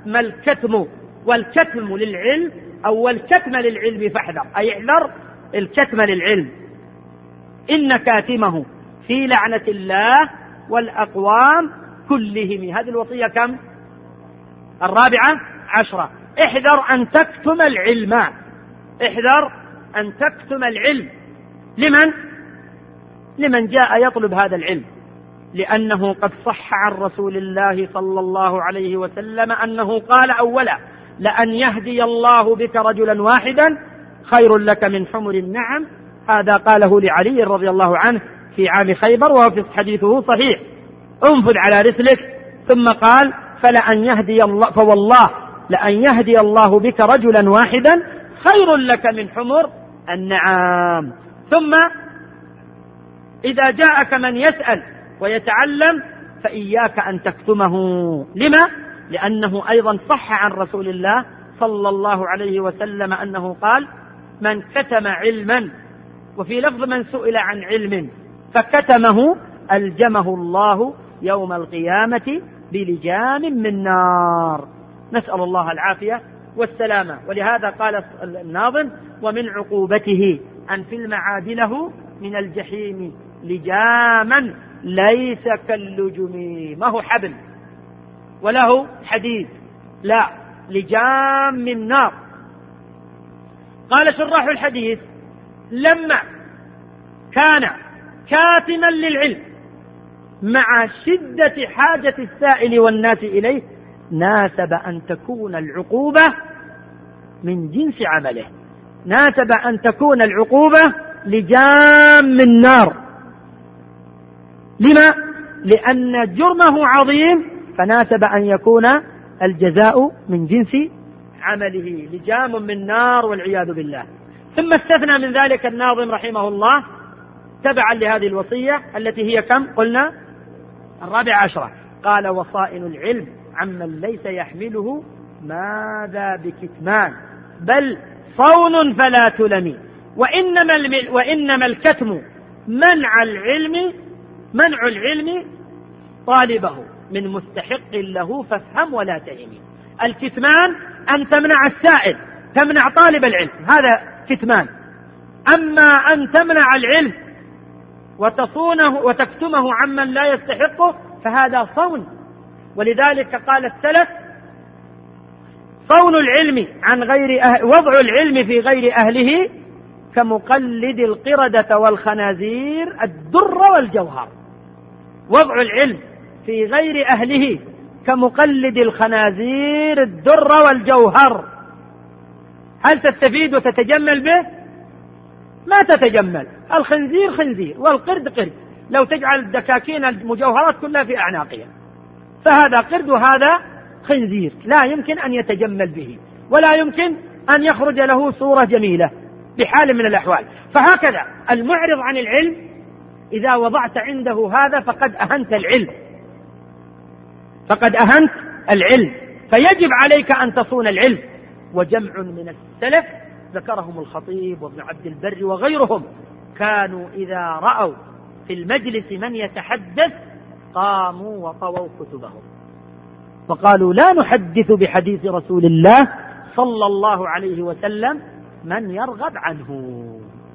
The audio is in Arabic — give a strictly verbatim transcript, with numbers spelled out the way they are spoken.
ما الكتم، والكتم للعلم أو والكتم للعلم فاحذر، أي احذر الكتم للعلم، إن كاتمه في لعنة الله والأقوام كلهم. هذه الوصية كم؟ الرابعة عشرة. احذر أن تكتم العلم، احذر أن تكتم العلم. لمن؟ لمن جاء يطلب هذا العلم، لأنه قد صح عن رسول الله صلى الله عليه وسلم أنه قال أولا: لأن يهدي الله بك رجلا واحدا خير لك من حمر النعم. هذا قاله لعلي رضي الله عنه في عام خيبر، وهو في حديثه صحيح: انفذ على رسلك. ثم قال: فلأن يهدي الله فوالله لأن يهدي الله بك رجلا واحدا خير لك من حمر النعام. ثم إذا جاءك من يسأل ويتعلم فإياك أن تكتمه. لما؟ لأنه أيضا صح عن رسول الله صلى الله عليه وسلم أنه قال: من كتم علما، وفي لفظ من سئل عن علم فكتمه ألجمه الله يوم القيامة بلجام من نار. نسأل الله العافية والسلامة. ولهذا قال الناظم: ومن عقوبته أن في المعاد له من الجحيم لجاما ليس كاللجم. ما هو حبل وله حديد، لا، لجام من نار. قال شراح الحديث: لما كان كاتما للعلم مع شدة حاجة السائل والناس إليه ناسب أن تكون العقوبة من جنس عمله، ناسب أن تكون العقوبة لجام من نار. لما؟ لأن جرمه عظيم، فناسب أن يكون الجزاء من جنس عمله، لجام من نار والعياذ بالله. ثم استثنى من ذلك الناظم رحمه الله تبعا لهذه الوصية التي هي كم؟ قلنا الرابع عشرة. قال: وصائن العلم عمن ليس يحمله ماذا بكتمان، بل صون فلا تلمي، وإنما, وإنما الكتم منع العلم منع العلم طالبه من مستحق له فافهم ولا تهمي. الكتمان أن تمنع السائل، تمنع طالب العلم، هذا كتمان. أما أن تمنع العلم وتصونه وتكتمه عمن لا يستحقه فهذا صون. ولذلك قال السلف: صون العلم عن غير أهل، وضع العلم في غير أهله كمقلد القردة والخنازير الدر والجوهر. وضع العلم في غير أهله كمقلد الخنازير الدر والجوهر. هل تستفيد وتتجمل به؟ ما تتجمل. الخنزير خنزير والقرد قرد، لو تجعل الدكاكين المجوهرات كلها في أعناقها، فهذا قرد وهذا خنزير، لا يمكن أن يتجمل به، ولا يمكن أن يخرج له صورة جميلة بحال من الأحوال. فهكذا المعرض عن العلم إذا وضعت عنده هذا فقد أهنت العلم، فقد أهنت العلم، فيجب عليك أن تصون العلم. وجمع من السلف ذكرهم الخطيب وابن عبد البر وغيرهم كانوا إذا رأوا في المجلس من يتحدث قاموا وطووا كتبهم فقالوا: لا نحدث بحديث رسول الله صلى الله عليه وسلم من يرغب عنه.